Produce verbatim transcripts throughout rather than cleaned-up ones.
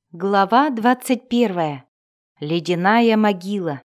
Глава двадцать первая. Ледяная могила.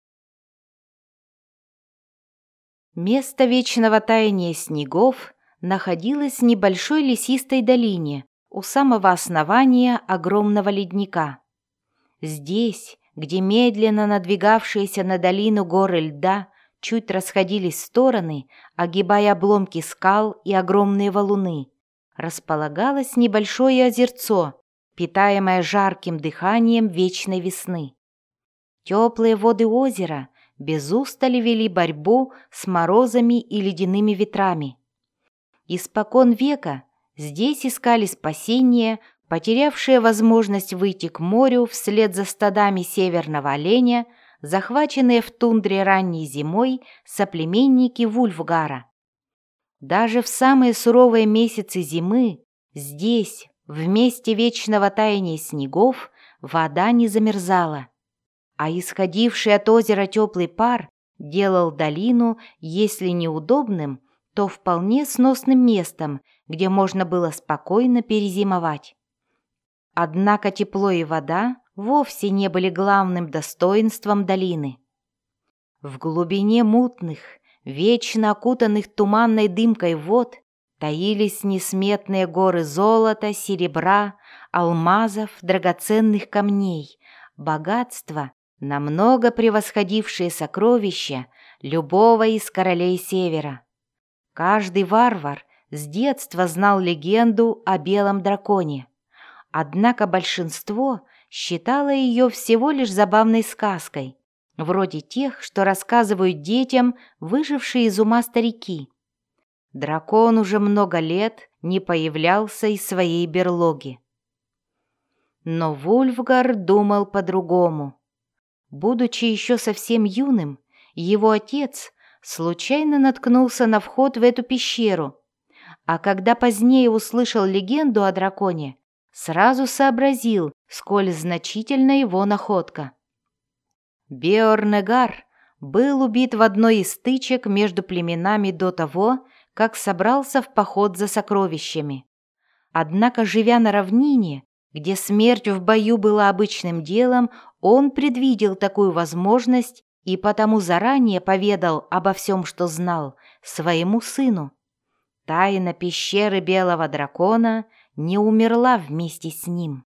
Место вечного таяния снегов находилось в небольшой лесистой долине у самого основания огромного ледника. Здесь, где медленно надвигавшиеся на долину горы льда чуть расходились в стороны, огибая обломки скал и огромные валуны, располагалось небольшое озерцо, питаемое жарким дыханием вечной весны. Теплые воды озера без устали вели борьбу с морозами и ледяными ветрами. Испокон века здесь искали спасения, потерявшие возможность выйти к морю вслед за стадами северного оленя, захваченные в тундре ранней зимой соплеменники Вульфгара. Даже в самые суровые месяцы зимы здесь, в месте вечного таяния снегов, вода не замерзала, а исходивший от озера теплый пар делал долину, если не удобным, то вполне сносным местом, где можно было спокойно перезимовать. Однако тепло и вода вовсе не были главным достоинством долины. В глубине мутных, вечно окутанных туманной дымкой вод таились несметные горы золота, серебра, алмазов, драгоценных камней, богатства, намного превосходившие сокровища любого из королей Севера. Каждый варвар с детства знал легенду о белом драконе, однако большинство считало ее всего лишь забавной сказкой, вроде тех, что рассказывают детям выжившие из ума старики. Дракон уже много лет не появлялся из своей берлоги. Но Вульфгар думал по-другому. Будучи еще совсем юным, его отец случайно наткнулся на вход в эту пещеру, а когда позднее услышал легенду о драконе, сразу сообразил, сколь значительна его находка. Беорнегар был убит в одной из стычек между племенами до того, как собрался в поход за сокровищами. Однако, живя на равнине, где смерть в бою была обычным делом, он предвидел такую возможность и потому заранее поведал обо всем, что знал, своему сыну. Тайна пещеры белого дракона не умерла вместе с ним.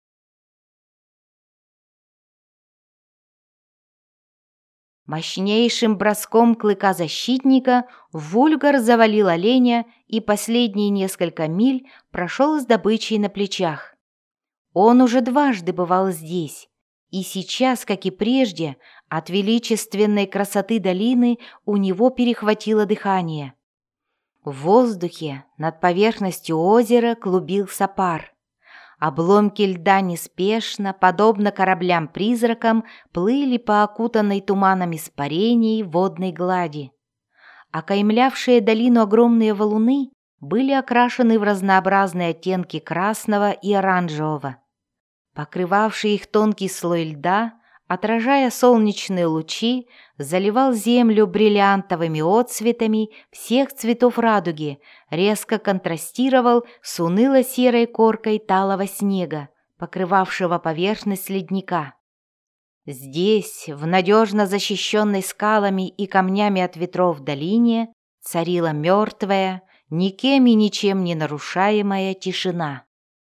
Мощнейшим броском клыка защитника Вульфгар завалил оленя и последние несколько миль прошел с добычей на плечах. Он уже дважды бывал здесь, и сейчас, как и прежде, от величественной красоты долины у него перехватило дыхание. В воздухе над поверхностью озера клубился пар. Обломки льда неспешно, подобно кораблям-призракам, плыли по окутанной туманом испарений водной глади. Окаймлявшие долину огромные валуны были окрашены в разнообразные оттенки красного и оранжевого. Покрывавший их тонкий слой льда, отражая солнечные лучи, заливал землю бриллиантовыми отцветами всех цветов радуги, резко контрастировал с уныло-серой коркой талого снега, покрывавшего поверхность ледника. Здесь, в надежно защищенной скалами и камнями от ветров долине, царила мертвая, никем и ничем не нарушаемая тишина.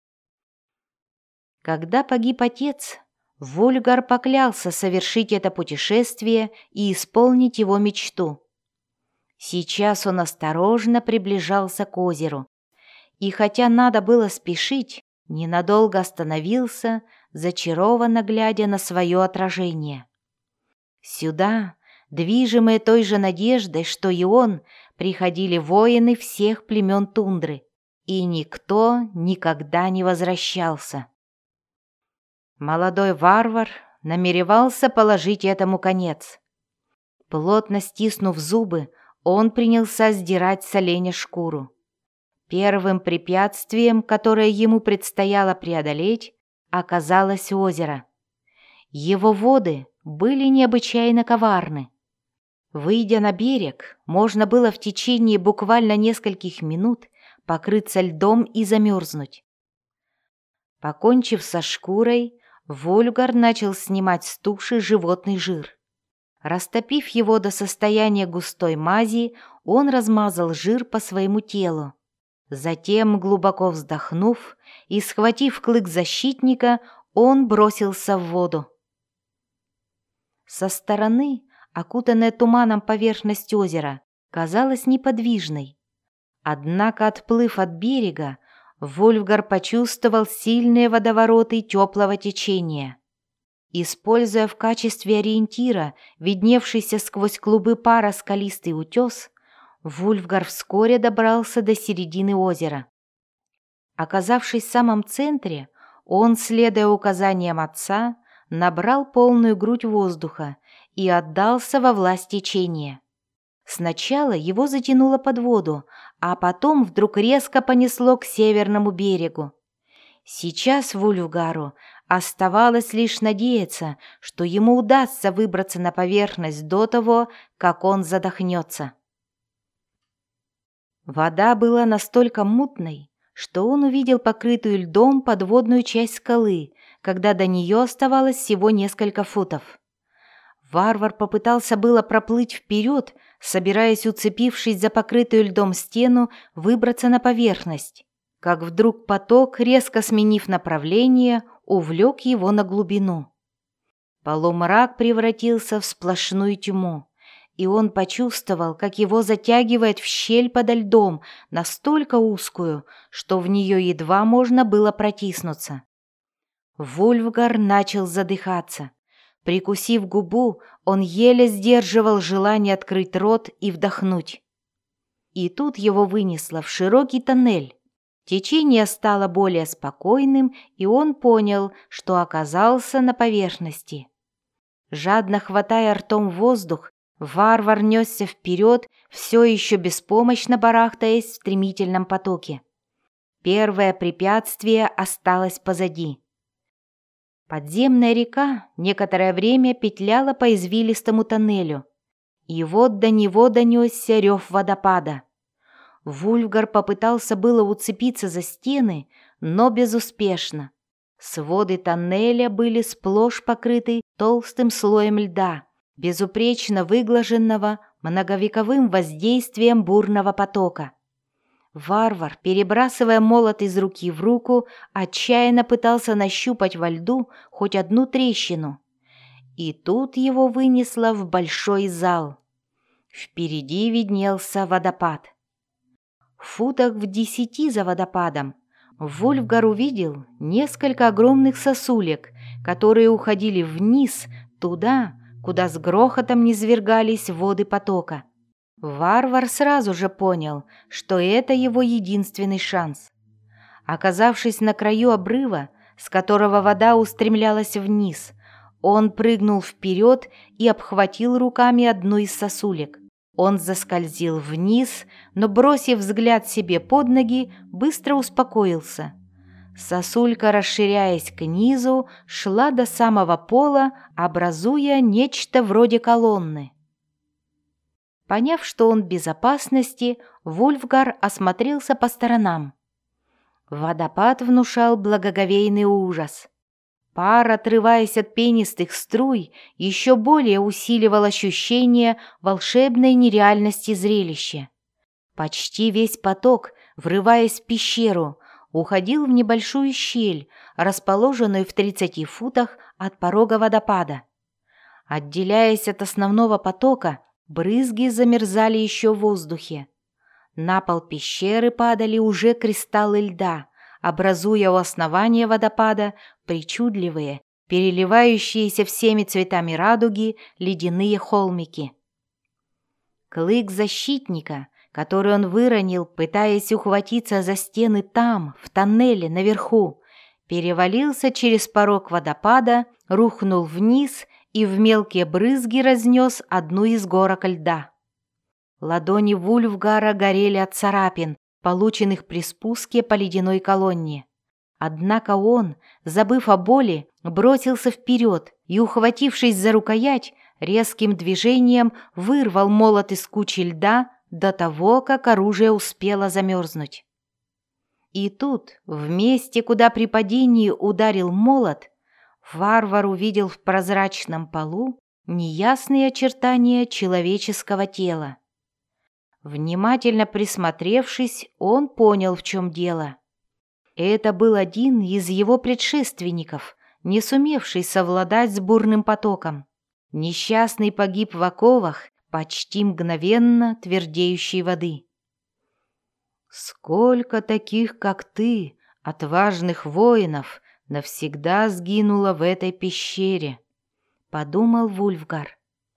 Когда погиб отец, Вульфгар поклялся совершить это путешествие и исполнить его мечту. Сейчас он осторожно приближался к озеру, и хотя надо было спешить, ненадолго остановился, зачарованно глядя на свое отражение. Сюда, движимые той же надеждой, что и он, приходили воины всех племен тундры, и никто никогда не возвращался. Молодой варвар намеревался положить этому конец. Плотно стиснув зубы, он принялся сдирать с оленя шкуру. Первым препятствием, которое ему предстояло преодолеть, оказалось озеро. Его воды были необычайно коварны. Выйдя на берег, можно было в течение буквально нескольких минут покрыться льдом и замерзнуть. Покончив со шкурой, Вольфгар начал снимать с туши животный жир. Растопив его до состояния густой мази, он размазал жир по своему телу. Затем, глубоко вздохнув и схватив клык защитника, он бросился в воду. Со стороны, окутанная туманом поверхность озера, казалась неподвижной. Однако, отплыв от берега, Вольфгар почувствовал сильные водовороты теплого течения. Используя в качестве ориентира видневшийся сквозь клубы пара скалистый утес, Вольфгар вскоре добрался до середины озера. Оказавшись в самом центре, он, следуя указаниям отца, набрал полную грудь воздуха и отдался во власть течения. Сначала его затянуло под воду, а потом вдруг резко понесло к северному берегу. Сейчас Вольфгару оставалось лишь надеяться, что ему удастся выбраться на поверхность до того, как он задохнется. Вода была настолько мутной, что он увидел покрытую льдом подводную часть скалы, когда до нее оставалось всего несколько футов. Варвар попытался было проплыть вперед, собираясь, уцепившись за покрытую льдом стену, выбраться на поверхность, как вдруг поток, резко сменив направление, увлек его на глубину. Полумрак превратился в сплошную тьму, и он почувствовал, как его затягивает в щель подо льдом, настолько узкую, что в нее едва можно было протиснуться. Вольфгар начал задыхаться. Прикусив губу, он еле сдерживал желание открыть рот и вдохнуть. И тут его вынесло в широкий тоннель. Течение стало более спокойным, и он понял, что оказался на поверхности. Жадно хватая ртом воздух, варвар несся вперед, все еще беспомощно барахтаясь в стремительном потоке. Первое препятствие осталось позади. Подземная река некоторое время петляла по извилистому тоннелю, и вот до него донесся рев водопада. Вольфгар попытался было уцепиться за стены, но безуспешно. Своды тоннеля были сплошь покрыты толстым слоем льда, безупречно выглаженного многовековым воздействием бурного потока. Варвар, перебрасывая молот из руки в руку, отчаянно пытался нащупать во льду хоть одну трещину. И тут его вынесло в большой зал. Впереди виднелся водопад. В футах в десяти за водопадом Вольфгар увидел несколько огромных сосулек, которые уходили вниз, туда, куда с грохотом низвергались воды потока. Варвар сразу же понял, что это его единственный шанс. Оказавшись на краю обрыва, с которого вода устремлялась вниз, он прыгнул вперед и обхватил руками одну из сосулек. Он заскользил вниз, но, бросив взгляд себе под ноги, быстро успокоился. Сосулька, расширяясь к низу, шла до самого пола, образуя нечто вроде колонны. Поняв, что он в безопасности, Вольфгар осмотрелся по сторонам. Водопад внушал благоговейный ужас. Пар, отрываясь от пенистых струй, еще более усиливал ощущение волшебной нереальности зрелища. Почти весь поток, врываясь в пещеру, уходил в небольшую щель, расположенную в тридцати футах от порога водопада. Отделяясь от основного потока, брызги замерзали еще в воздухе. На пол пещеры падали уже кристаллы льда, образуя у основания водопада причудливые, переливающиеся всеми цветами радуги ледяные холмики. Клык защитника, который он выронил, пытаясь ухватиться за стены там, в тоннеле наверху, перевалился через порог водопада, рухнул вниз и в мелкие брызги разнес одну из горок льда. Ладони Вольфгара горели от царапин, полученных при спуске по ледяной колонне. Однако он, забыв о боли, бросился вперед и, ухватившись за рукоять, резким движением вырвал молот из кучи льда до того, как оружие успело замерзнуть. И тут, в месте, куда при падении ударил молот, варвар увидел в прозрачном полу неясные очертания человеческого тела. Внимательно присмотревшись, он понял, в чем дело. Это был один из его предшественников, не сумевший совладать с бурным потоком. Несчастный погиб в оковах почти мгновенно твердеющей воды. «Сколько таких, как ты, отважных воинов, навсегда сгинуло в этой пещере», — подумал Вульфгар.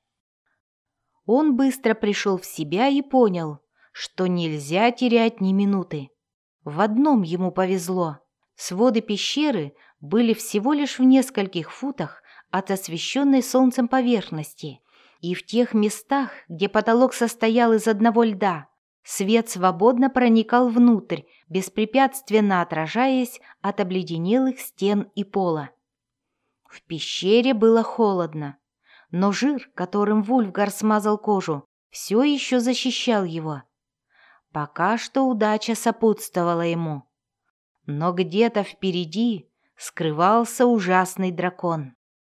Он быстро пришел в себя и понял, что нельзя терять ни минуты. В одном ему повезло. Своды пещеры были всего лишь в нескольких футах от освещенной солнцем поверхности, и в тех местах, где потолок состоял из одного льда, свет свободно проникал внутрь, беспрепятственно отражаясь от обледенелых стен и пола. В пещере было холодно, но жир, которым Вульфгар смазал кожу, все еще защищал его. Пока что удача сопутствовала ему. Но где-то впереди скрывался ужасный дракон.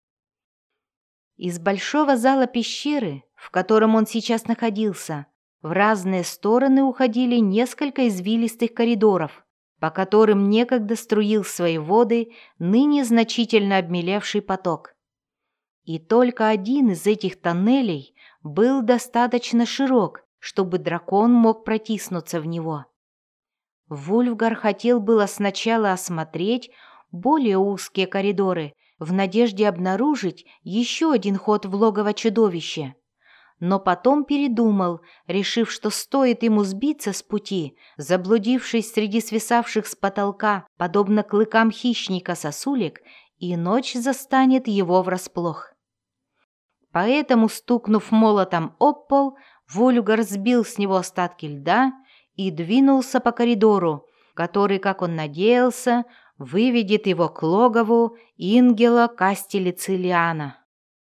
Из большого зала пещеры, в котором он сейчас находился, в разные стороны уходили несколько извилистых коридоров, по которым некогда струил свои воды ныне значительно обмелевший поток. И только один из этих тоннелей был достаточно широк, чтобы дракон мог протиснуться в него. Вульфгар хотел было сначала осмотреть более узкие коридоры в надежде обнаружить еще один ход в логово чудовища, но потом передумал, решив, что стоит ему сбиться с пути, заблудившись среди свисавших с потолка, подобно клыкам хищника сосулек, и ночь застанет его врасплох. Поэтому, стукнув молотом об пол, Вульфгар сбил с него остатки льда и двинулся по коридору, который, как он надеялся, выведет его к логову Ингела Кастелицилиана.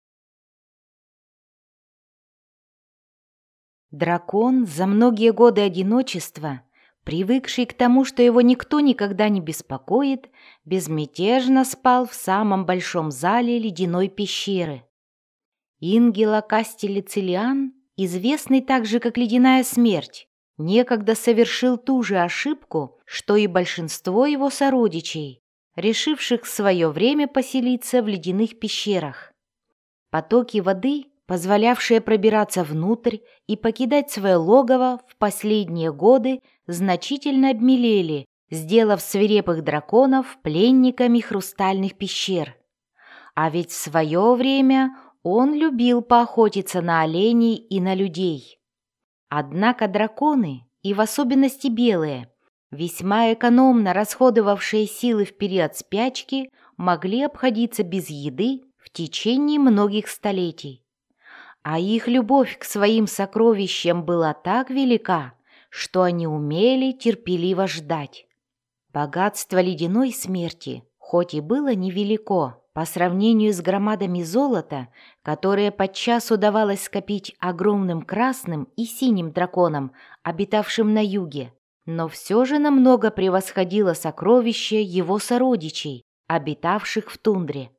Дракон, за многие годы одиночества, привыкший к тому, что его никто никогда не беспокоит, безмятежно спал в самом большом зале ледяной пещеры. Ингела Кастелицилиан, известный также как Ледяная Смерть, некогда совершил ту же ошибку, что и большинство его сородичей, решивших в свое время поселиться в ледяных пещерах. Потоки воды, позволявшие пробираться внутрь и покидать свое логово, в последние годы значительно обмелели, сделав свирепых драконов пленниками хрустальных пещер. А ведь в свое время он любил поохотиться на оленей и на людей. Однако драконы, и в особенности белые, весьма экономно расходовавшие силы в период спячки, могли обходиться без еды в течение многих столетий. А их любовь к своим сокровищам была так велика, что они умели терпеливо ждать. Богатство ледяной смерти, хоть и было невелико по сравнению с громадами золота, которые подчас удавалось скопить огромным красным и синим драконам, обитавшим на юге, но все же намного превосходило сокровища его сородичей, обитавших в тундре.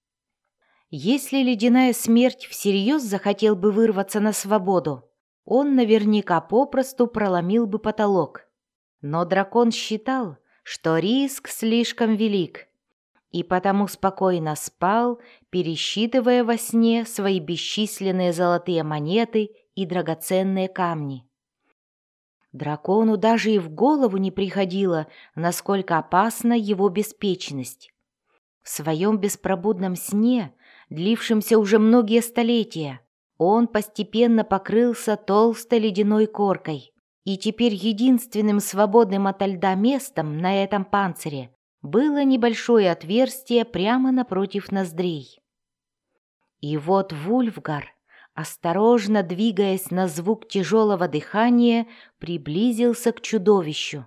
Если ледяная смерть всерьез захотел бы вырваться на свободу, он наверняка попросту проломил бы потолок. Но дракон считал, что риск слишком велик, и потому спокойно спал, пересчитывая во сне свои бесчисленные золотые монеты и драгоценные камни. Дракону даже и в голову не приходило, насколько опасна его беспечность. В своем беспробудном сне, длившемся уже многие столетия, он постепенно покрылся толстой ледяной коркой, и теперь единственным свободным ото льда местом на этом панцире было небольшое отверстие прямо напротив ноздрей. И вот Вульфгар, осторожно двигаясь на звук тяжелого дыхания, приблизился к чудовищу.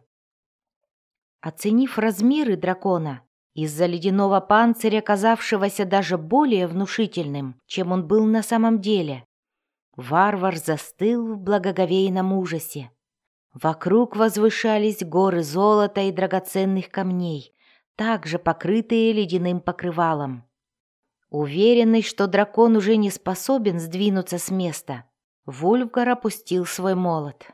Оценив размеры дракона, из-за ледяного панциря, казавшегося даже более внушительным, чем он был на самом деле, варвар застыл в благоговейном ужасе. Вокруг возвышались горы золота и драгоценных камней, также покрытые ледяным покрывалом. Уверенный, что дракон уже не способен сдвинуться с места, Вульфгар опустил свой молот.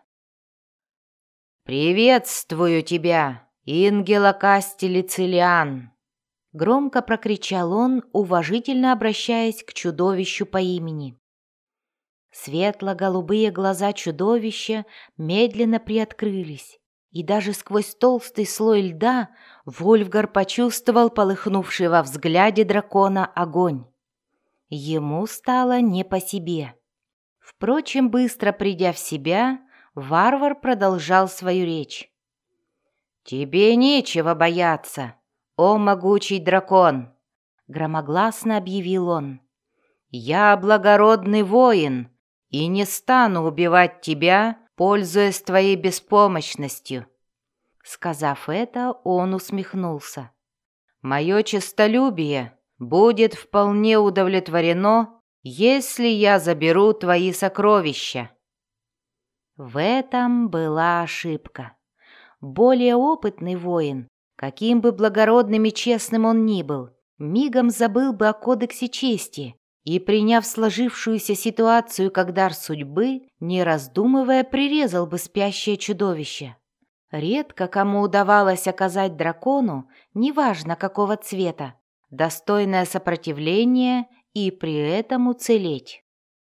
«Приветствую тебя, Ингела Кастели Целиан!» Громко прокричал он, уважительно обращаясь к чудовищу по имени. Светло-голубые глаза чудовища медленно приоткрылись, и даже сквозь толстый слой льда Вульфгар почувствовал полыхнувший во взгляде дракона огонь. Ему стало не по себе. Впрочем, быстро придя в себя, варвар продолжал свою речь. «Тебе нечего бояться, о могучий дракон!» — громогласно объявил он. «Я благородный воин и не стану убивать тебя, пользуясь твоей беспомощностью». Сказав это, он усмехнулся. «Мое честолюбие будет вполне удовлетворено, если я заберу твои сокровища». В этом была ошибка. Более опытный воин, каким бы благородным и честным он ни был, мигом забыл бы о кодексе чести и, приняв сложившуюся ситуацию как дар судьбы, не раздумывая, прирезал бы спящее чудовище. Редко кому удавалось оказать дракону, неважно какого цвета, достойное сопротивление и при этом уцелеть.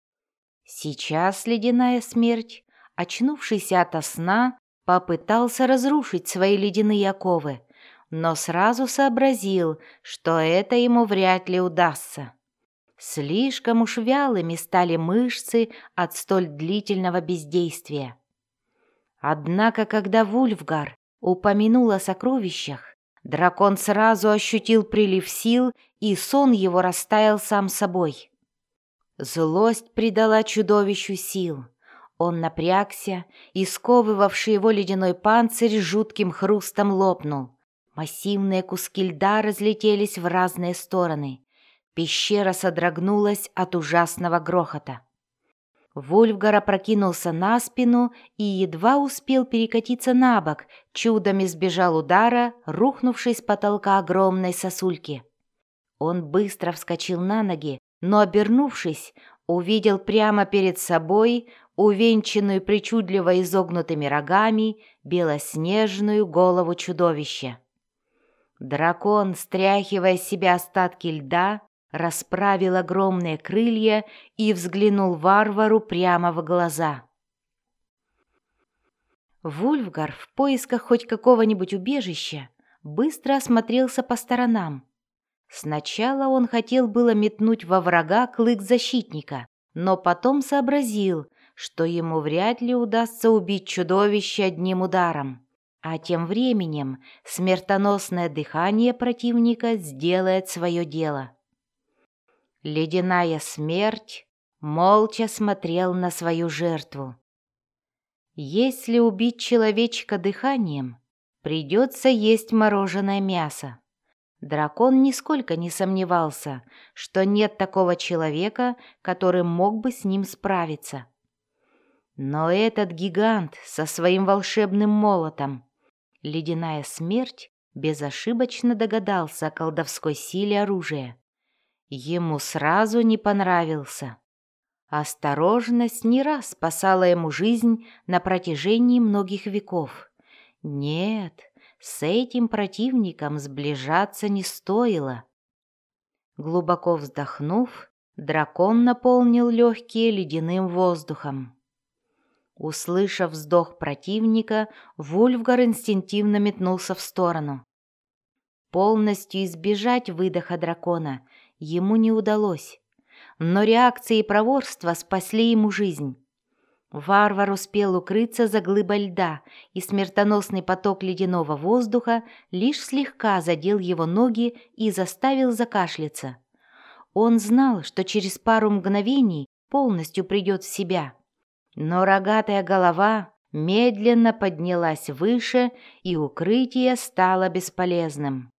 Сейчас ледяная смерть, очнувшись ото сна, попытался разрушить свои ледяные оковы, но сразу сообразил, что это ему вряд ли удастся. Слишком уж вялыми стали мышцы от столь длительного бездействия. Однако, когда Вульфгар упомянул о сокровищах, дракон сразу ощутил прилив сил, и сон его растаял сам собой. Злость придала чудовищу сил. Он напрягся, и сковывавший его ледяной панцирь жутким хрустом лопнул. Массивные куски льда разлетелись в разные стороны. Пещера содрогнулась от ужасного грохота. Вульфгар опрокинулся на спину и едва успел перекатиться на бок, чудом избежал удара, рухнувшей с потолка огромной сосульки. Он быстро вскочил на ноги, но, обернувшись, увидел прямо перед собой увенчанную причудливо изогнутыми рогами белоснежную голову чудовища. Дракон, стряхивая с себя остатки льда, расправил огромные крылья и взглянул варвару прямо в глаза. Вульфгар в поисках хоть какого-нибудь убежища быстро осмотрелся по сторонам. Сначала он хотел было метнуть во врага клык защитника, но потом сообразил, что ему вряд ли удастся убить чудовище одним ударом. А тем временем смертоносное дыхание противника сделает свое дело. Ледяная смерть молча смотрел на свою жертву. Если убить человечка дыханием, придется есть мороженое мясо. Дракон нисколько не сомневался, что нет такого человека, который мог бы с ним справиться. Но этот гигант со своим волшебным молотом, ледяная смерть, безошибочно догадался о колдовской силе оружия. Ему сразу не понравился. Осторожность не раз спасала ему жизнь на протяжении многих веков. Нет, с этим противником сближаться не стоило. Глубоко вздохнув, дракон наполнил легкие ледяным воздухом. Услышав вздох противника, Вульфгар инстинктивно метнулся в сторону. Полностью избежать выдоха дракона ему не удалось, но реакция и проворство спасли ему жизнь. Варвар успел укрыться за глыбой льда, и смертоносный поток ледяного воздуха лишь слегка задел его ноги и заставил закашляться. Он знал, что через пару мгновений полностью придет в себя. Но рогатая голова медленно поднялась выше, и укрытие стало бесполезным.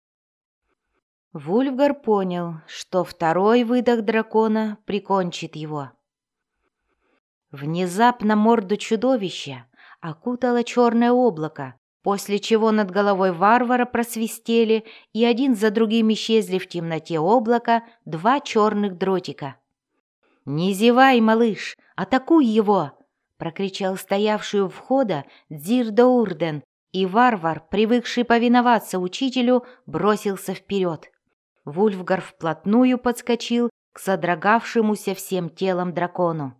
Вульфгар понял, что второй выдох дракона прикончит его. Внезапно морду чудовища окутало черное облако, после чего над головой варвара просвистели, и один за другим исчезли в темноте облака два черных дротика. «Не зевай, малыш, атакуй его!» — прокричал стоявший у входа Дзир-Доурден, и варвар, привыкший повиноваться учителю, бросился вперед. Вульфгар вплотную подскочил к содрогавшемуся всем телом дракону.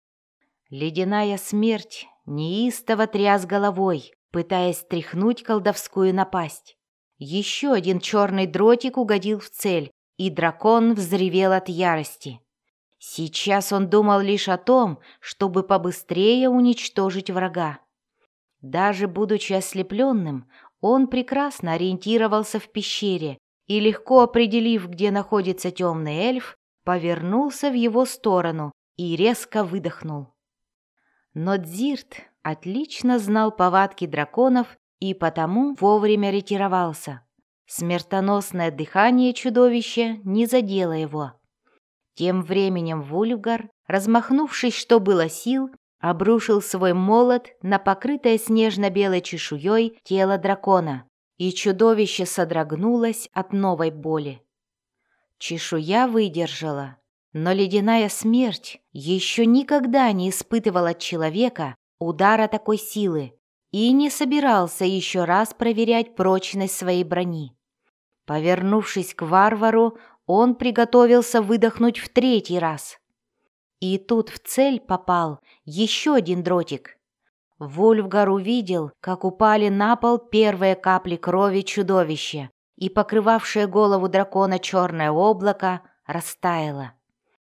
Ледяная смерть неистово тряс головой, пытаясь стряхнуть колдовскую напасть. Еще один черный дротик угодил в цель, и дракон взревел от ярости. Сейчас он думал лишь о том, чтобы побыстрее уничтожить врага. Даже будучи ослепленным, он прекрасно ориентировался в пещере и, легко определив, где находится темный эльф, повернулся в его сторону и резко выдохнул. Но Дзирт отлично знал повадки драконов и потому вовремя ретировался. Смертоносное дыхание чудовища не задело его. Тем временем Вульфгар, размахнувшись, что было сил, обрушил свой молот на покрытое снежно-белой чешуей тело дракона, и чудовище содрогнулось от новой боли. Чешуя выдержала, но ледяная смерть еще никогда не испытывал от человека удара такой силы и не собирался еще раз проверять прочность своей брони. Повернувшись к варвару, он приготовился выдохнуть в третий раз. И тут в цель попал еще один дротик. Вульфгар увидел, как упали на пол первые капли крови чудовища, и покрывавшее голову дракона черное облако растаяло.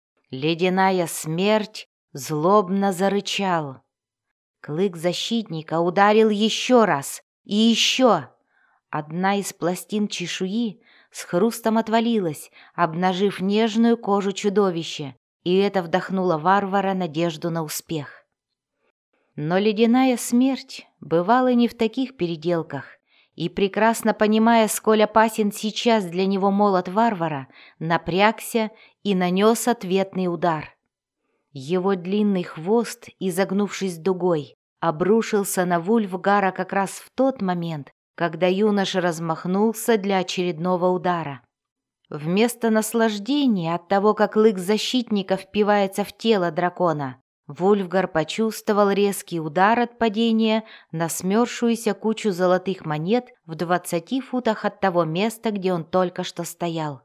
Ледяная смерть злобно зарычал. Клык защитника ударил еще раз и еще. Одна из пластин чешуи с хрустом отвалилась, обнажив нежную кожу чудовища, и это вдохнуло варвара надежду на успех. Но ледяная смерть бывала не в таких переделках, и, прекрасно понимая, сколь опасен сейчас для него молот варвара, напрягся и нанес ответный удар. Его длинный хвост, изогнувшись дугой, обрушился на Вульфгара как раз в тот момент, когда юноша размахнулся для очередного удара. Вместо наслаждения от того, как клык защитника впивается в тело дракона, Вульфгар почувствовал резкий удар от падения на смерзшуюся кучу золотых монет в двадцати футах от того места, где он только что стоял.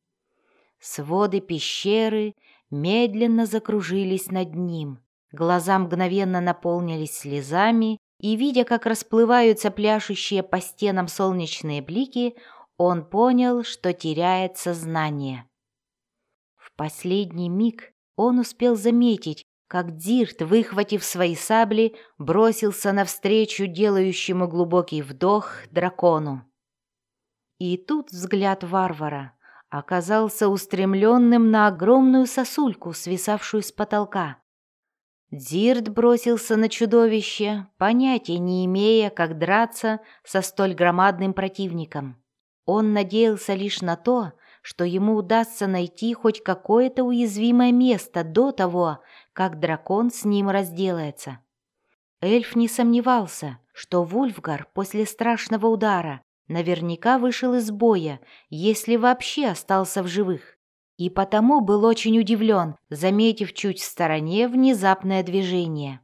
Своды пещеры медленно закружились над ним, глаза мгновенно наполнились слезами, и, видя, как расплываются пляшущие по стенам солнечные блики, он понял, что теряет сознание. В последний миг он успел заметить, как Дзирт, выхватив свои сабли, бросился навстречу делающему глубокий вдох дракону. И тут взгляд варвара оказался устремленным на огромную сосульку, свисавшую с потолка. Дзирт бросился на чудовище, понятия не имея, как драться со столь громадным противником. Он надеялся лишь на то, что ему удастся найти хоть какое-то уязвимое место до того, как дракон с ним разделается. Эльф не сомневался, что Вульфгар после страшного удара наверняка вышел из боя, если вообще остался в живых, и потому был очень удивлен, заметив чуть в стороне внезапное движение.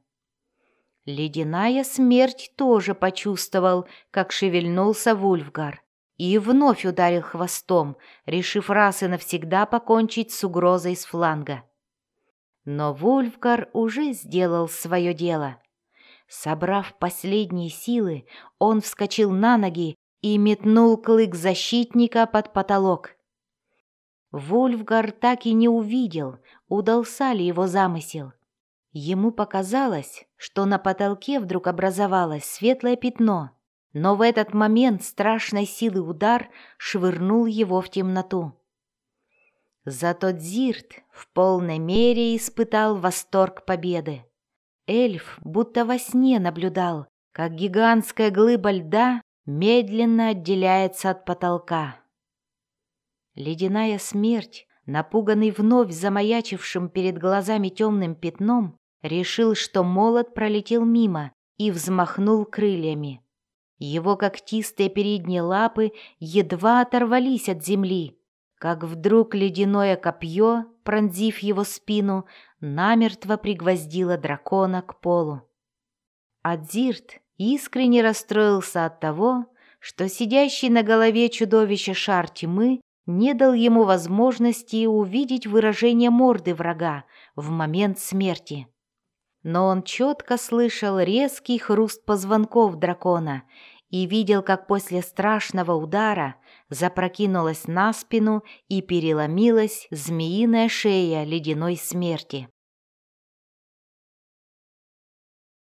Ледяная смерть тоже почувствовал, как шевельнулся Вульфгар, и вновь ударил хвостом, решив раз и навсегда покончить с угрозой с фланга. Но Вульфгар уже сделал свое дело. Собрав последние силы, он вскочил на ноги и метнул клык защитника под потолок. Вульфгар так и не увидел, удался ли его замысел. Ему показалось, что на потолке вдруг образовалось светлое пятно, но в этот момент страшной силы удар швырнул его в темноту. Зато Дзирт в полной мере испытал восторг победы. Эльф будто во сне наблюдал, как гигантская глыба льда медленно отделяется от потолка. Ледяная смерть, напуганный вновь замаячившим перед глазами темным пятном, решил, что молот пролетел мимо, и взмахнул крыльями. Его когтистые передние лапы едва оторвались от земли, как вдруг ледяное копье, пронзив его спину, намертво пригвоздило дракона к полу. Адзирт искренне расстроился от того, что сидящий на голове чудовища шар тьмы не дал ему возможности увидеть выражение морды врага в момент смерти. Но он четко слышал резкий хруст позвонков дракона и видел, как после страшного удара запрокинулась на спину и переломилась змеиная шея ледяной смерти.